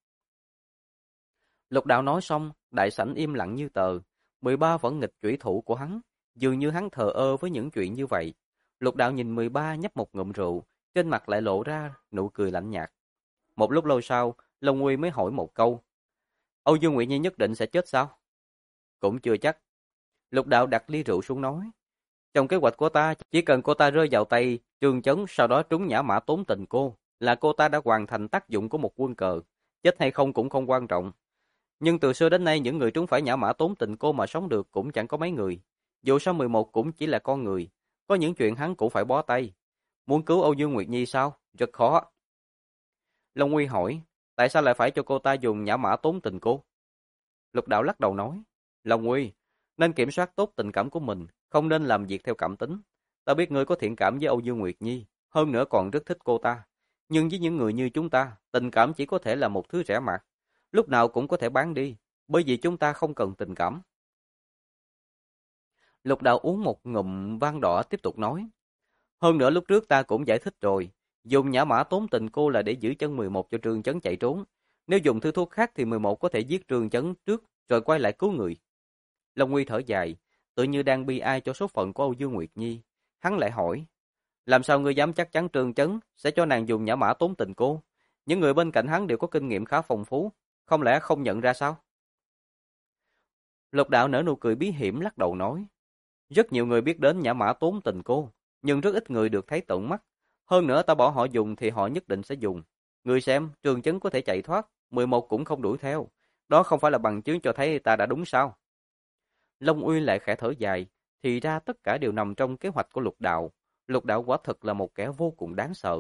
Lục Đạo nói xong, đại sảnh im lặng như tờ. 13 vẫn nghịch chủy thủ của hắn, dường như hắn thờ ơ với những chuyện như vậy. Lục Đạo nhìn 13 nhấp một ngụm rượu, trên mặt lại lộ ra nụ cười lạnh nhạt. Một lúc lâu sau, Long Uy mới hỏi một câu. Âu Dương Nguyệt Nhi nhất định sẽ chết sao? Cũng chưa chắc. Lục Đạo đặt ly rượu xuống nói. Trong kế hoạch của ta, chỉ cần cô ta rơi vào tay Trương Chấn, sau đó trúng nhã mã tốn tình cô, là cô ta đã hoàn thành tác dụng của một quân cờ. Chết hay không cũng không quan trọng. Nhưng từ xưa đến nay những người trúng phải nhã mã tốn tình cô mà sống được cũng chẳng có mấy người. Dù sao 11 cũng chỉ là con người. Có những chuyện hắn cũng phải bó tay. Muốn cứu Âu Dương Nguyệt Nhi sao? Rất khó. Long Nguy hỏi, tại sao lại phải cho cô ta dùng nhã mã tốn tình cô? Lục Đạo lắc đầu nói, Long Nguy, nên kiểm soát tốt tình cảm của mình, không nên làm việc theo cảm tính. Ta biết ngươi có thiện cảm với Âu Dương Nguyệt Nhi, hơn nữa còn rất thích cô ta. Nhưng với những người như chúng ta, tình cảm chỉ có thể là một thứ rẻ mạt. Lúc nào cũng có thể bán đi, bởi vì chúng ta không cần tình cảm. Lục Đạo uống một ngụm vang đỏ tiếp tục nói. Hơn nữa lúc trước ta cũng giải thích rồi, Dùng nhã mã tốn tình cô là để giữ chân 11 cho Trương Chấn chạy trốn. Nếu dùng thứ thuốc khác thì 11 có thể giết Trương Chấn trước rồi quay lại cứu người. Long Nguy thở dài, tự như đang bi ai cho số phận của Âu Dương Nguyệt Nhi. Hắn lại hỏi, làm sao ngươi dám chắc chắn Trương Chấn sẽ cho nàng dùng nhã mã tốn tình cô? Những người bên cạnh hắn đều có kinh nghiệm khá phong phú, không lẽ không nhận ra sao? Lục Đạo nở nụ cười bí hiểm lắc đầu nói, rất nhiều người biết đến nhã mã tốn tình cô, nhưng rất ít người được thấy tận mắt. Hơn nữa ta bỏ họ dùng thì họ nhất định sẽ dùng. Người xem, Trương Chấn có thể chạy thoát, 11 cũng không đuổi theo. Đó không phải là bằng chứng cho thấy ta đã đúng sao? Long Uy lại khẽ thở dài, thì ra tất cả đều nằm trong kế hoạch của Lục Đạo. Lục Đạo quả thực là một kẻ vô cùng đáng sợ.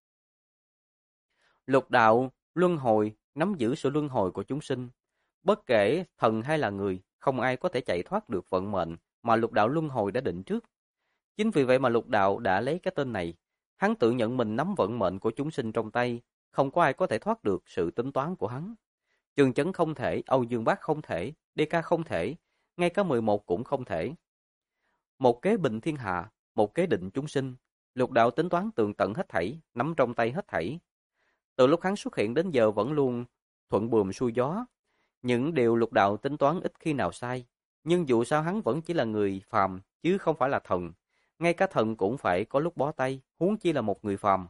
Lục Đạo, luân hồi, nắm giữ sự luân hồi của chúng sinh. Bất kể thần hay là người, không ai có thể chạy thoát được vận mệnh mà Lục Đạo luân hồi đã định trước. Chính vì vậy mà Lục Đạo đã lấy cái tên này. Hắn tự nhận mình nắm vận mệnh của chúng sinh trong tay, không có ai có thể thoát được sự tính toán của hắn. Trương Chấn không thể, Âu Dương Bác không thể, DK không thể, ngay cả 11 cũng không thể. Một kế bình thiên hạ, một kế định chúng sinh. Lục Đạo tính toán tường tận hết thảy, nắm trong tay hết thảy. Từ lúc hắn xuất hiện đến giờ vẫn luôn thuận buồm xuôi gió. Những điều Lục Đạo tính toán ít khi nào sai. Nhưng dù sao hắn vẫn chỉ là người phàm, chứ không phải là thần. Ngay cả thần cũng phải có lúc bó tay, huống chi là một người phàm.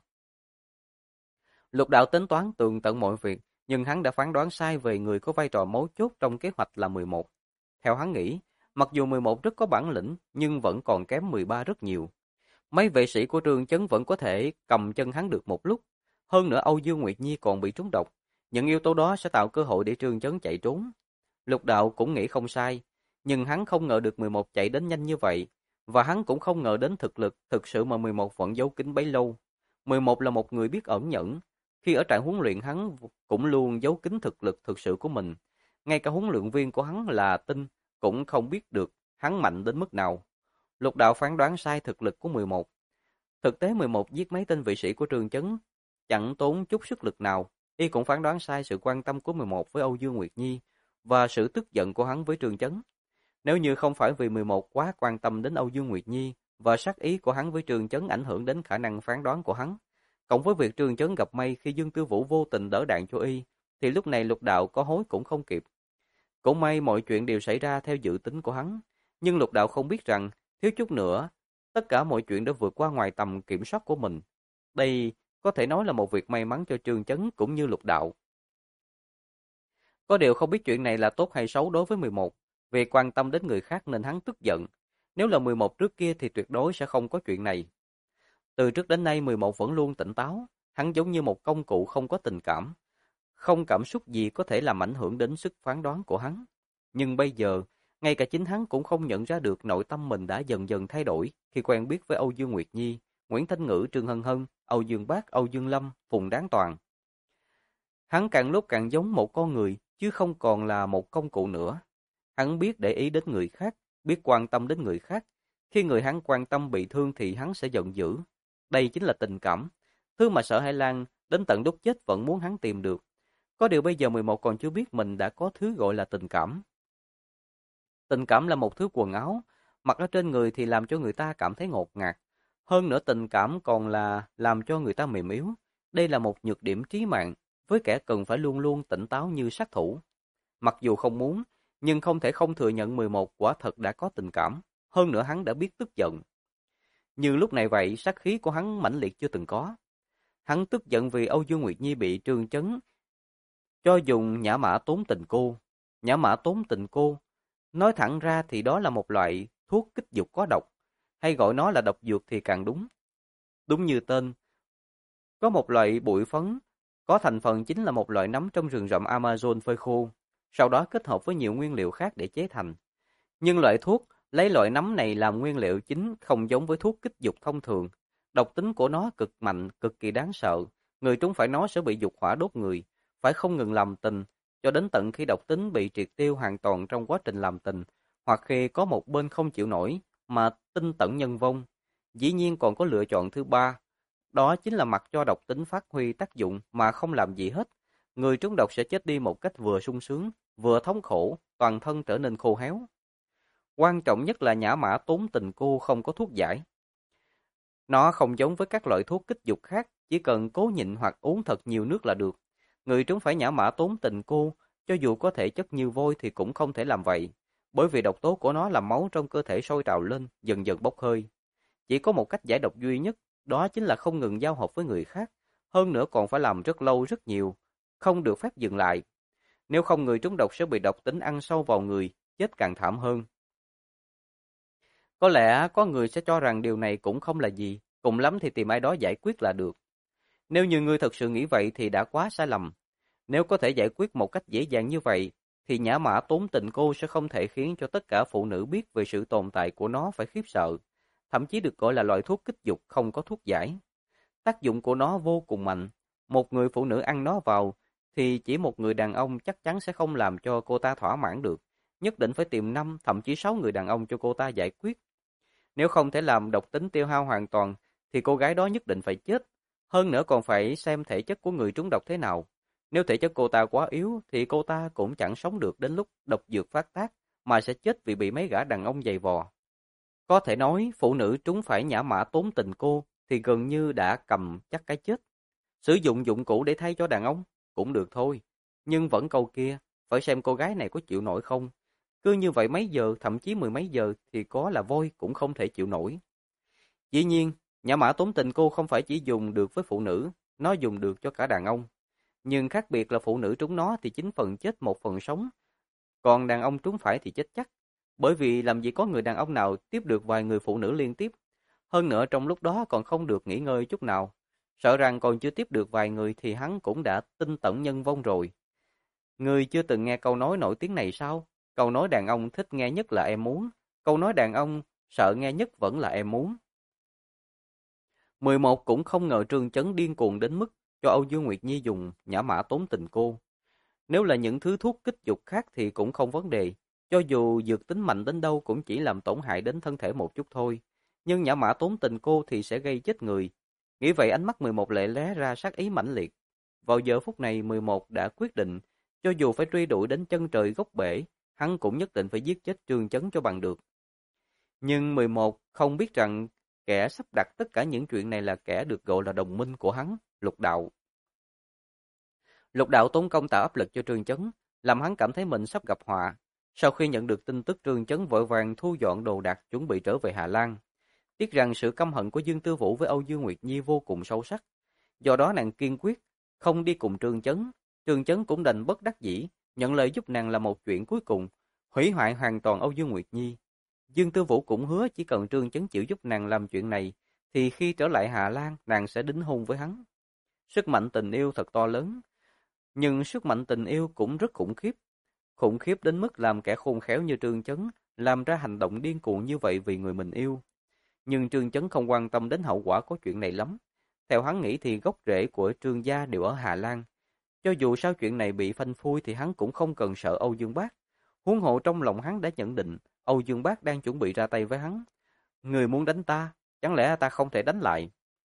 Lục Đạo tính toán tường tận mọi việc, nhưng hắn đã phán đoán sai về người có vai trò mấu chốt trong kế hoạch là 11. Theo hắn nghĩ, mặc dù 11 rất có bản lĩnh, nhưng vẫn còn kém 13 rất nhiều. Mấy vệ sĩ của Trương Chấn vẫn có thể cầm chân hắn được một lúc. Hơn nữa Âu Dương Nguyệt Nhi còn bị trúng độc. Những yếu tố đó sẽ tạo cơ hội để Trương Chấn chạy trốn. Lục Đạo cũng nghĩ không sai, nhưng hắn không ngờ được 11 chạy đến nhanh như vậy. Và hắn cũng không ngờ đến thực lực thực sự mà 11 vẫn giấu kín bấy lâu. 11 là một người biết ẩn nhẫn. Khi ở trại huấn luyện hắn cũng luôn giấu kín thực lực thực sự của mình. Ngay cả huấn luyện viên của hắn là Tinh cũng không biết được hắn mạnh đến mức nào. Lục Đạo phán đoán sai thực lực của 11. Thực tế 11 giết mấy tên vệ sĩ của Trương Chấn, chẳng tốn chút sức lực nào. Y cũng phán đoán sai sự quan tâm của 11 với Âu Dương Nguyệt Nhi và sự tức giận của hắn với Trương Chấn. Nếu như không phải vì 11 quá quan tâm đến Âu Dương Nguyệt Nhi và sát ý của hắn với Trương Chấn ảnh hưởng đến khả năng phán đoán của hắn, cộng với việc Trương Chấn gặp may khi Dương Tư Vũ vô tình đỡ đạn cho Y, thì lúc này Lục Đạo có hối cũng không kịp. Cũng may mọi chuyện đều xảy ra theo dự tính của hắn, nhưng Lục Đạo không biết rằng, thiếu chút nữa, tất cả mọi chuyện đã vượt qua ngoài tầm kiểm soát của mình. Đây có thể nói là một việc may mắn cho Trương Chấn cũng như Lục Đạo. Có điều không biết chuyện này là tốt hay xấu đối với 11, vì quan tâm đến người khác nên hắn tức giận. Nếu là 11 trước kia thì tuyệt đối sẽ không có chuyện này. Từ trước đến nay 11 vẫn luôn tỉnh táo, hắn giống như một công cụ không có tình cảm. Không cảm xúc gì có thể làm ảnh hưởng đến sức phán đoán của hắn. Nhưng bây giờ, ngay cả chính hắn cũng không nhận ra được nội tâm mình đã dần dần thay đổi khi quen biết với Âu Dương Nguyệt Nhi, Nguyễn Thanh Ngữ, Trương Hân Hân, Âu Dương Bác, Âu Dương Lâm, Phùng Đáng Toàn. Hắn càng lúc càng giống một con người, chứ không còn là một công cụ nữa. Hắn biết để ý đến người khác, biết quan tâm đến người khác. Khi người hắn quan tâm bị thương thì hắn sẽ giận dữ. Đây chính là tình cảm, thứ mà Sở Hải Lan đến tận lúc chết vẫn muốn hắn tìm được. Có điều bây giờ 11 còn chưa biết mình đã có thứ gọi là tình cảm. Tình cảm là một thứ quần áo, mặc ở trên người thì làm cho người ta cảm thấy ngột ngạt. Hơn nữa tình cảm còn là làm cho người ta mềm yếu. Đây là một nhược điểm chí mạng, với kẻ cần phải luôn luôn tỉnh táo như sát thủ. Mặc dù không muốn, nhưng không thể không thừa nhận 11 quả thật đã có tình cảm. Hơn nữa hắn đã biết tức giận. Như lúc này vậy, sát khí của hắn mãnh liệt chưa từng có. Hắn tức giận vì Âu Dương Nguyệt Nhi bị Trương Chấn cho dùng nhã mã tốn tình cô. Nhã mã tốn tình cô, nói thẳng ra thì đó là một loại thuốc kích dục có độc, hay gọi nó là độc dược thì càng đúng. Đúng như tên, có một loại bụi phấn, có thành phần chính là một loại nấm trong rừng rậm Amazon phơi khô, sau đó kết hợp với nhiều nguyên liệu khác để chế thành. Nhưng loại thuốc lấy loại nấm này làm nguyên liệu chính không giống với thuốc kích dục thông thường. Độc tính của nó cực mạnh, cực kỳ đáng sợ. Người trúng phải nó sẽ bị dục hỏa đốt người, phải không ngừng làm tình, cho đến tận khi độc tính bị triệt tiêu hoàn toàn trong quá trình làm tình, hoặc khi có một bên không chịu nổi mà tinh tận nhân vong. Dĩ nhiên còn có lựa chọn thứ ba, đó chính là mặc cho độc tính phát huy tác dụng mà không làm gì hết. Người trúng độc sẽ chết đi một cách vừa sung sướng, vừa thống khổ, toàn thân trở nên khô héo. Quan trọng nhất là nhã mã tốn tình cô không có thuốc giải. Nó không giống với các loại thuốc kích dục khác, chỉ cần cố nhịn hoặc uống thật nhiều nước là được. Người trúng phải nhã mã tốn tình cô, cho dù có thể chất như vôi thì cũng không thể làm vậy, bởi vì độc tố của nó làm máu trong cơ thể sôi trào lên, dần dần bốc hơi. Chỉ có một cách giải độc duy nhất, đó chính là không ngừng giao hợp với người khác, hơn nữa còn phải làm rất lâu rất nhiều, không được phép dừng lại. Nếu không người trúng độc sẽ bị độc tính ăn sâu vào người, chết càng thảm hơn. Có lẽ có người sẽ cho rằng điều này cũng không là gì, cùng lắm thì tìm ai đó giải quyết là được. Nếu như ngươi thật sự nghĩ vậy thì đã quá sai lầm. Nếu có thể giải quyết một cách dễ dàng như vậy, thì nhã mã tốn tình cô sẽ không thể khiến cho tất cả phụ nữ biết về sự tồn tại của nó phải khiếp sợ, thậm chí được gọi là loại thuốc kích dục không có thuốc giải. Tác dụng của nó vô cùng mạnh. Một người phụ nữ ăn nó vào, thì chỉ một người đàn ông chắc chắn sẽ không làm cho cô ta thỏa mãn được. Nhất định phải tìm 5, thậm chí 6 người đàn ông cho cô ta giải quyết. Nếu không thể làm độc tính tiêu hao hoàn toàn, thì cô gái đó nhất định phải chết. Hơn nữa còn phải xem thể chất của người trúng độc thế nào. Nếu thể chất cô ta quá yếu, thì cô ta cũng chẳng sống được đến lúc độc dược phát tác, mà sẽ chết vì bị mấy gã đàn ông giày vò. Có thể nói, phụ nữ trúng phải nhã mã tốn tình cô, thì gần như đã cầm chắc cái chết. Sử dụng dụng cụ để thay cho đàn ông, cũng được thôi. Nhưng vẫn câu kia, phải xem cô gái này có chịu nổi không. Cứ như vậy mấy giờ, thậm chí mười mấy giờ thì có là voi cũng không thể chịu nổi. Dĩ nhiên, nhã mã tốn tình cô không phải chỉ dùng được với phụ nữ, nó dùng được cho cả đàn ông. Nhưng khác biệt là phụ nữ trúng nó thì 9 phần chết 1 phần sống, còn đàn ông trúng phải thì chết chắc. Bởi vì làm gì có người đàn ông nào tiếp được vài người phụ nữ liên tiếp. Hơn nữa trong lúc đó còn không được nghỉ ngơi chút nào. Sợ rằng còn chưa tiếp được vài người thì hắn cũng đã tinh tận nhân vong rồi. Người chưa từng nghe câu nói nổi tiếng này sao? Câu nói đàn ông thích nghe nhất là em muốn. Câu nói đàn ông sợ nghe nhất vẫn là em muốn. 11 cũng không ngờ Trương Chấn điên cuồng đến mức cho Âu Dương Nguyệt Nhi dùng nhã mã tốn tình cô. Nếu là những thứ thuốc kích dục khác thì cũng không vấn đề. Cho dù dược tính mạnh đến đâu cũng chỉ làm tổn hại đến thân thể một chút thôi. Nhưng nhã mã tốn tình cô thì sẽ gây chết người. Nghĩ vậy ánh mắt 11 lại lóe ra sát ý mãnh liệt. Vào giờ phút này 11 đã quyết định, cho dù phải truy đuổi đến chân trời góc bể, hắn cũng nhất định phải giết chết Trương Chấn cho bằng được. Nhưng 11 không biết rằng kẻ sắp đặt tất cả những chuyện này là kẻ được gọi là đồng minh của hắn, Lục Đạo. Lục Đạo tốn công tạo áp lực cho Trương Chấn, làm hắn cảm thấy mình sắp gặp họa. Sau khi nhận được tin tức Trương Chấn vội vàng thu dọn đồ đạc chuẩn bị trở về Hà Lan. Tiếc rằng sự căm hận của Dương Tư Vũ với Âu Dương Nguyệt Nhi vô cùng sâu sắc. Do đó nàng kiên quyết, không đi cùng Trương Chấn. Trương Chấn cũng đành bất đắc dĩ, nhận lời giúp nàng làm một chuyện cuối cùng, hủy hoại hoàn toàn Âu Dương Nguyệt Nhi. Dương Tư Vũ cũng hứa chỉ cần Trương Chấn chịu giúp nàng làm chuyện này, thì khi trở lại Hà Lan nàng sẽ đính hôn với hắn. Sức mạnh tình yêu thật to lớn, nhưng sức mạnh tình yêu cũng rất khủng khiếp đến mức làm kẻ khôn khéo như Trương Chấn làm ra hành động điên cuồng như vậy vì người mình yêu. Nhưng Trương Chấn không quan tâm đến hậu quả của chuyện này lắm. Theo hắn nghĩ thì gốc rễ của Trương gia đều ở Hà Lan. Cho dù sau chuyện này bị phanh phui thì hắn cũng không cần sợ Âu Dương Bác. Huống hộ trong lòng hắn đã nhận định Âu Dương Bác đang chuẩn bị ra tay với hắn. Người muốn đánh ta, chẳng lẽ ta không thể đánh lại?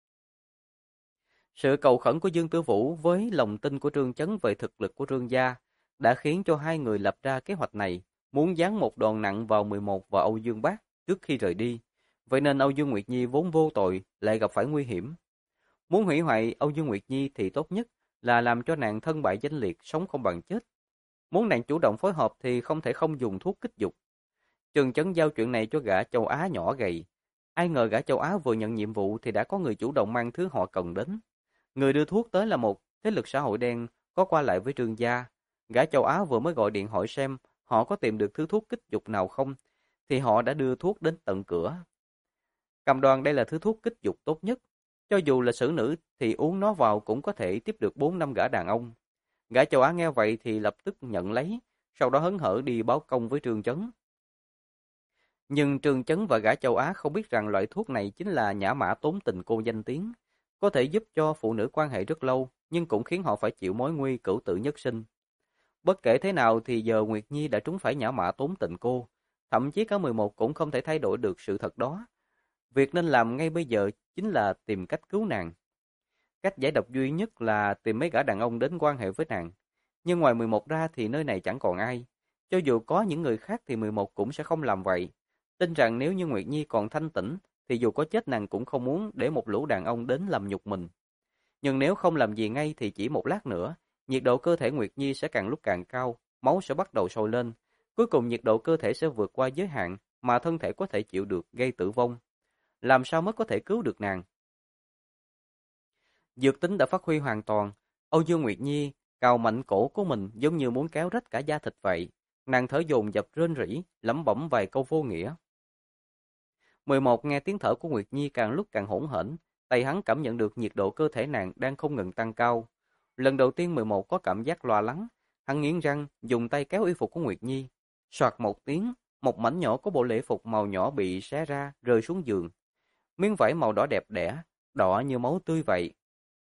Sự cầu khẩn của Dương Tử Vũ với lòng tin của Trương Chấn về thực lực của Trương gia đã khiến cho hai người lập ra kế hoạch này, muốn giáng một đòn nặng vào 11 và Âu Dương Bác trước khi rời đi. Vậy nên Âu Dương Nguyệt Nhi vốn vô tội lại gặp phải nguy hiểm. Muốn hủy hoại Âu Dương Nguyệt Nhi thì tốt nhất là làm cho nàng thân bại danh liệt, sống không bằng chết. Muốn nàng chủ động phối hợp thì không thể không dùng thuốc kích dục. Trương Chấn giao chuyện này cho gã châu Á nhỏ gầy. Ai ngờ gã châu Á vừa nhận nhiệm vụ thì đã có người chủ động mang thứ họ cần đến. Người đưa thuốc tới là một thế lực xã hội đen có qua lại với Trương gia. Gã châu Á vừa mới gọi điện hỏi xem họ có tìm được thứ thuốc kích dục nào không, thì họ đã đưa thuốc đến tận cửa. Cam đoan đây là thứ thuốc kích dục tốt nhất. Cho dù là xử nữ thì uống nó vào cũng có thể tiếp được 4 năm gã đàn ông. Gã châu Á nghe vậy thì lập tức nhận lấy, sau đó hớn hở đi báo công với Trương Chấn. Nhưng Trương Chấn và gã châu Á không biết rằng loại thuốc này chính là nhã mã tốn tình cô danh tiếng. Có thể giúp cho phụ nữ quan hệ rất lâu, nhưng cũng khiến họ phải chịu mối nguy cửu tử nhất sinh. Bất kể thế nào thì giờ Nguyệt Nhi đã trúng phải nhã mã tốn tình cô. Thậm chí cả 11 cũng không thể thay đổi được sự thật đó. Việc nên làm ngay bây giờ chính là tìm cách cứu nàng. Cách giải độc duy nhất là tìm mấy gã đàn ông đến quan hệ với nàng. Nhưng ngoài 11 ra thì nơi này chẳng còn ai. Cho dù có những người khác thì 11 cũng sẽ không làm vậy. Tin rằng nếu như Nguyệt Nhi còn thanh tĩnh, thì dù có chết nàng cũng không muốn để một lũ đàn ông đến làm nhục mình. Nhưng nếu không làm gì ngay thì chỉ một lát nữa, nhiệt độ cơ thể Nguyệt Nhi sẽ càng lúc càng cao, máu sẽ bắt đầu sôi lên. Cuối cùng nhiệt độ cơ thể sẽ vượt qua giới hạn mà thân thể có thể chịu được, gây tử vong. Làm sao mới có thể cứu được nàng? Dược tính đã phát huy hoàn toàn. Âu Dương Nguyệt Nhi cào mạnh cổ của mình giống như muốn kéo rách cả da thịt vậy. Nàng thở dồn dập rên rỉ, lẩm bẩm vài câu vô nghĩa. 11 nghe tiếng thở của Nguyệt Nhi càng lúc càng hỗn hển, tay hắn cảm nhận được nhiệt độ cơ thể nàng đang không ngừng tăng cao. Lần đầu tiên 11 có cảm giác lo lắng, hắn nghiến răng, dùng tay kéo y phục của Nguyệt Nhi. Soạt một tiếng, một mảnh nhỏ của bộ lễ phục màu nhỏ bị xé ra, rơi xuống giường. Miếng vải màu đỏ đẹp đẽ, đỏ như máu tươi vậy.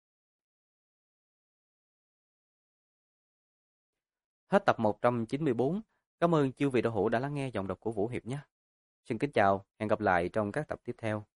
Hết tập 194. Cảm ơn chư vị đạo hữu đã lắng nghe giọng đọc của Vũ Hiệp nhé. Xin kính chào, hẹn gặp lại trong các tập tiếp theo.